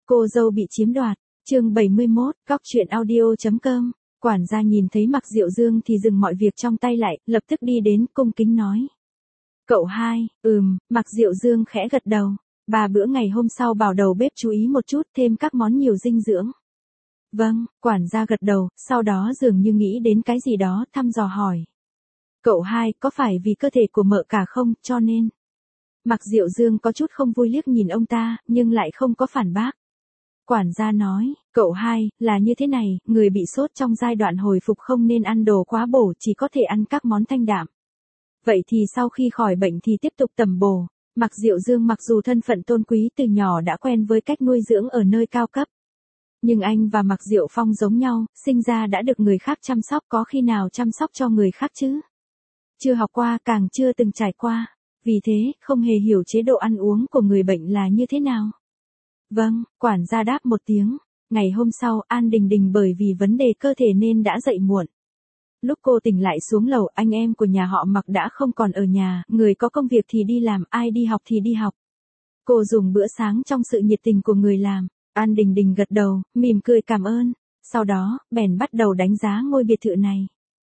Cô dâu bị chiếm đoạt, chương 71, góc truyện audio.com. Quản gia nhìn thấy Mạc Diệu Dương thì dừng mọi việc trong tay lại, lập tức đi đến cung kính nói. Cậu hai, Mạc Diệu Dương khẽ gật đầu. 3 bữa ngày hôm sau bảo đầu bếp chú ý một chút, thêm các món nhiều dinh dưỡng. Vâng, quản gia gật đầu, sau đó dường như nghĩ đến cái gì đó, thăm dò hỏi. Cậu hai, có phải vì cơ thể của mợ cả không, cho nên... Mạc Diệu Dương có chút không vui liếc nhìn ông ta, nhưng lại không có phản bác. Quản gia nói, cậu hai, là như thế này, người bị sốt trong giai đoạn hồi phục không nên ăn đồ quá bổ, chỉ có thể ăn các món thanh đạm. Vậy thì sau khi khỏi bệnh thì tiếp tục tầm bổ. Mạc Diệu Dương mặc dù thân phận tôn quý từ nhỏ đã quen với cách nuôi dưỡng ở nơi cao cấp. Nhưng anh và Mạc Diệu Phong giống nhau, sinh ra đã được người khác chăm sóc, có khi nào chăm sóc cho người khác chứ? Chưa học qua, càng chưa từng trải qua. Vì thế, không hề hiểu chế độ ăn uống của người bệnh là như thế nào. Vâng, quản gia đáp một tiếng. Ngày hôm sau, An Đình Đình bởi vì vấn đề cơ thể nên đã dậy muộn. Lúc cô tỉnh lại xuống lầu, anh em của nhà họ Mạc đã không còn ở nhà, người có công việc thì đi làm, ai đi học thì đi học. Cô dùng bữa sáng trong sự nhiệt tình của người làm. An Đình Đình gật đầu, mỉm cười cảm ơn. Sau đó, bèn bắt đầu đánh giá ngôi biệt thự này.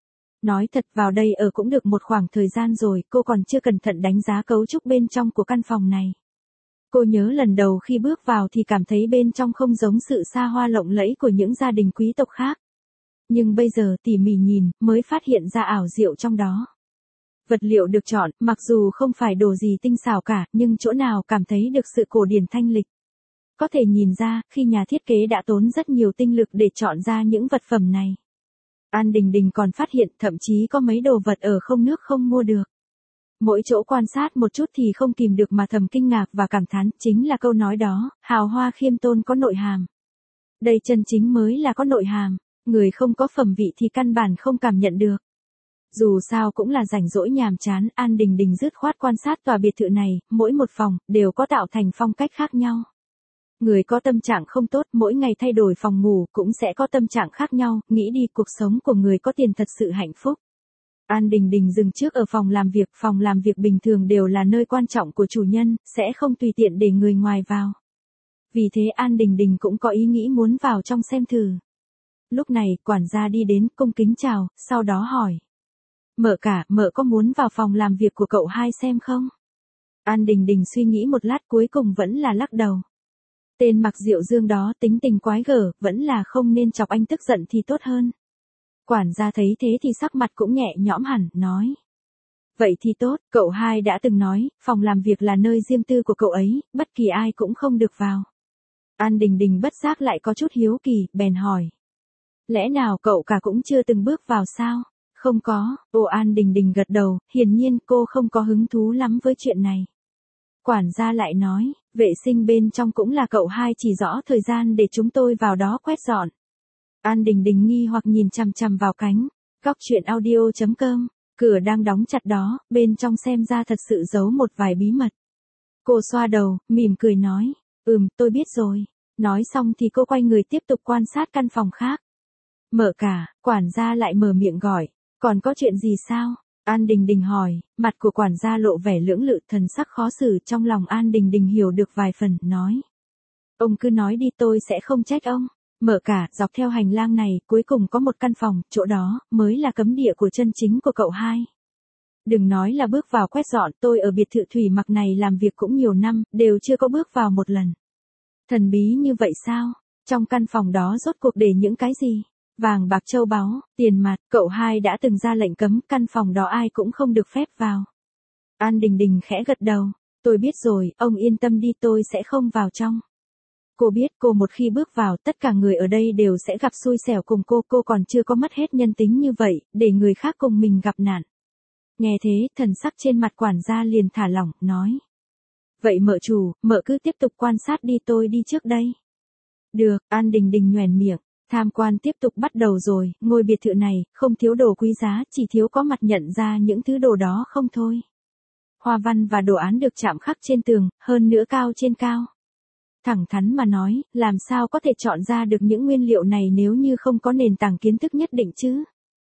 Nói thật, vào đây ở cũng được một khoảng thời gian rồi, cô còn chưa cẩn thận đánh giá cấu trúc bên trong của căn phòng này. Cô nhớ lần đầu khi bước vào thì cảm thấy bên trong không giống sự xa hoa lộng lẫy của những gia đình quý tộc khác. Nhưng bây giờ tỉ mỉ nhìn, mới phát hiện ra ảo diệu trong đó. Vật liệu được chọn, mặc dù không phải đồ gì tinh xảo cả, nhưng chỗ nào cảm thấy được sự cổ điển thanh lịch. Có thể nhìn ra, khi nhà thiết kế đã tốn rất nhiều tinh lực để chọn ra những vật phẩm này. An Đình Đình còn phát hiện thậm chí có mấy đồ vật ở không nước không mua được. Mỗi chỗ quan sát một chút thì không kìm được mà thầm kinh ngạc và cảm thán, chính là câu nói đó, hào hoa khiêm tôn có nội hàm. Đây chân chính mới là có nội hàm, người không có phẩm vị thì căn bản không cảm nhận được. Dù sao cũng là rảnh rỗi nhàm chán, An Đình Đình dứt khoát quan sát tòa biệt thự này, mỗi một phòng, đều có tạo thành phong cách khác nhau. Người có tâm trạng không tốt, mỗi ngày thay đổi phòng ngủ, cũng sẽ có tâm trạng khác nhau, nghĩ đi cuộc sống của người có tiền thật sự hạnh phúc. An Đình Đình dừng trước ở phòng làm việc bình thường đều là nơi quan trọng của chủ nhân, sẽ không tùy tiện để người ngoài vào. Vì thế An Đình Đình cũng có ý nghĩ muốn vào trong xem thử. Lúc này, quản gia đi đến, cung kính chào, sau đó hỏi. Mợ cả, mợ có muốn vào phòng làm việc của cậu hai xem không? An Đình Đình suy nghĩ một lát cuối cùng vẫn là lắc đầu. Tên Mạc Diệu Dương đó tính tình quái gở, vẫn là không nên chọc anh tức giận thì tốt hơn. Quản gia thấy thế thì sắc mặt cũng nhẹ nhõm hẳn, nói. Vậy thì tốt, cậu hai đã từng nói, phòng làm việc là nơi riêng tư của cậu ấy, bất kỳ ai cũng không được vào. An Đình Đình bất giác lại có chút hiếu kỳ, bèn hỏi. Lẽ nào cậu cả cũng chưa từng bước vào sao? Không có, An Đình Đình gật đầu, hiển nhiên cô không có hứng thú lắm với chuyện này. Quản gia lại nói, vệ sinh bên trong cũng là cậu hai chỉ rõ thời gian để chúng tôi vào đó quét dọn. An Đình Đình nghi hoặc nhìn chằm chằm vào cánh, góc truyện audio.com, cửa đang đóng chặt đó, bên trong xem ra thật sự giấu một vài bí mật. Cô xoa đầu, mỉm cười nói, tôi biết rồi. Nói xong thì cô quay người tiếp tục quan sát căn phòng khác. Mợ cả, quản gia lại mở miệng gọi, còn có chuyện gì sao? An Đình Đình hỏi, mặt của quản gia lộ vẻ lưỡng lự, thần sắc khó xử, trong lòng An Đình Đình hiểu được vài phần, nói. Ông cứ nói đi, tôi sẽ không trách ông. Mợ cả, dọc theo hành lang này, cuối cùng có một căn phòng, chỗ đó, mới là cấm địa của chân chính của cậu hai. Đừng nói là bước vào quét dọn, tôi ở biệt thự Thủy Mặc này làm việc cũng nhiều năm, đều chưa có bước vào một lần. Thần bí như vậy sao? Trong căn phòng đó rốt cuộc để những cái gì? Vàng bạc châu báu, tiền mặt, cậu hai đã từng ra lệnh cấm, căn phòng đó ai cũng không được phép vào. An Đình Đình khẽ gật đầu, tôi biết rồi, ông yên tâm đi, tôi sẽ không vào trong. Cô biết cô một khi bước vào, tất cả người ở đây đều sẽ gặp xui xẻo cùng cô còn chưa có mất hết nhân tính như vậy, để người khác cùng mình gặp nạn. Nghe thế, thần sắc trên mặt quản gia liền thả lỏng, nói. Vậy mợ chủ, mợ cứ tiếp tục quan sát đi, tôi đi trước đây. Được, An Đình Đình nhoẻn miệng. Tham quan tiếp tục bắt đầu rồi, ngôi biệt thự này, không thiếu đồ quý giá, chỉ thiếu có mặt nhận ra những thứ đồ đó không thôi. Hoa văn và đồ án được chạm khắc trên tường, hơn nữa cao trên cao. Thẳng thắn mà nói, làm sao có thể chọn ra được những nguyên liệu này nếu như không có nền tảng kiến thức nhất định chứ?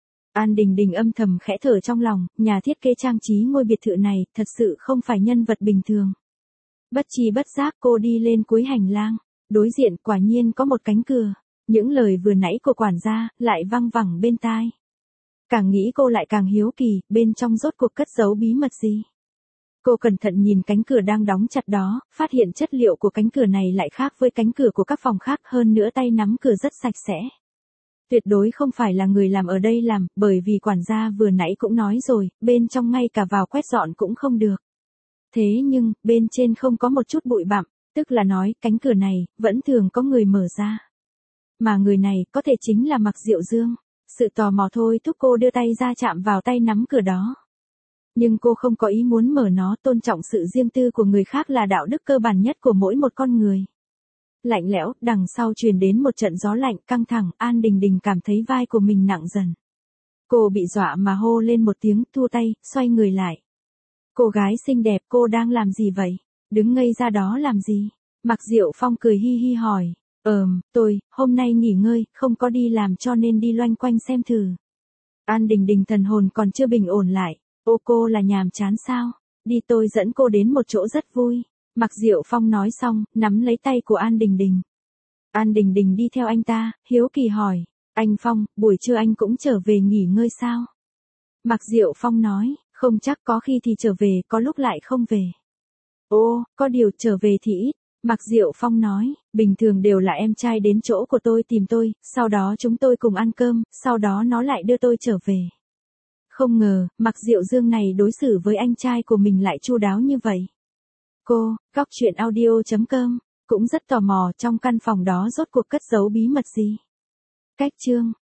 An Đình Đình âm thầm khẽ thở trong lòng, nhà thiết kế trang trí ngôi biệt thự này, thật sự không phải nhân vật bình thường. Bất tri bất giác cô đi lên cuối hành lang. Đối diện quả nhiên có một cánh cửa. Những lời vừa nãy của quản gia lại văng vẳng bên tai. Càng nghĩ cô lại càng hiếu kỳ, bên trong rốt cuộc cất giấu bí mật gì. Cô cẩn thận nhìn cánh cửa đang đóng chặt đó, phát hiện chất liệu của cánh cửa này lại khác với cánh cửa của các phòng khác, hơn nữa tay nắm cửa rất sạch sẽ. Tuyệt đối không phải là người làm ở đây làm, bởi vì quản gia vừa nãy cũng nói rồi, bên trong ngay cả vào quét dọn cũng không được. Thế nhưng, bên trên không có một chút bụi bặm, tức là nói, cánh cửa này, vẫn thường có người mở ra. Mà người này, có thể chính là Mạc Diệu Dương. Sự tò mò thôi thúc cô đưa tay ra chạm vào tay nắm cửa đó. Nhưng cô không có ý muốn mở nó, tôn trọng sự riêng tư của người khác là đạo đức cơ bản nhất của mỗi một con người. Lạnh lẽo, đằng sau truyền đến một trận gió lạnh căng thẳng, An Đình Đình cảm thấy vai của mình nặng dần. Cô bị dọa mà hô lên một tiếng, thua tay, xoay người lại. Cô gái xinh đẹp, cô đang làm gì vậy? Đứng ngây ra đó làm gì? Mạc Diệu Phong cười hi hi hỏi. Tôi, hôm nay nghỉ ngơi, không có đi làm cho nên đi loanh quanh xem thử. An Đình Đình thần hồn còn chưa bình ổn lại. Ô cô là nhàm chán sao? Đi tôi dẫn cô đến một chỗ rất vui. Mạc Diệu Phong nói xong, nắm lấy tay của An Đình Đình. An Đình Đình đi theo anh ta, hiếu kỳ hỏi. Anh Phong, buổi trưa anh cũng trở về nghỉ ngơi sao? Mạc Diệu Phong nói, không chắc, có khi thì trở về, có lúc lại không về. Ô, có điều trở về thì ít. Mạc Diệu Phong nói, bình thường đều là em trai đến chỗ của tôi tìm tôi, sau đó chúng tôi cùng ăn cơm, sau đó nó lại đưa tôi trở về. Không ngờ, Mạc Diệu Dương này đối xử với anh trai của mình lại chu đáo như vậy. Cô, goctruyện.audio.com, cũng rất tò mò trong căn phòng đó rốt cuộc cất giấu bí mật gì. Cách chương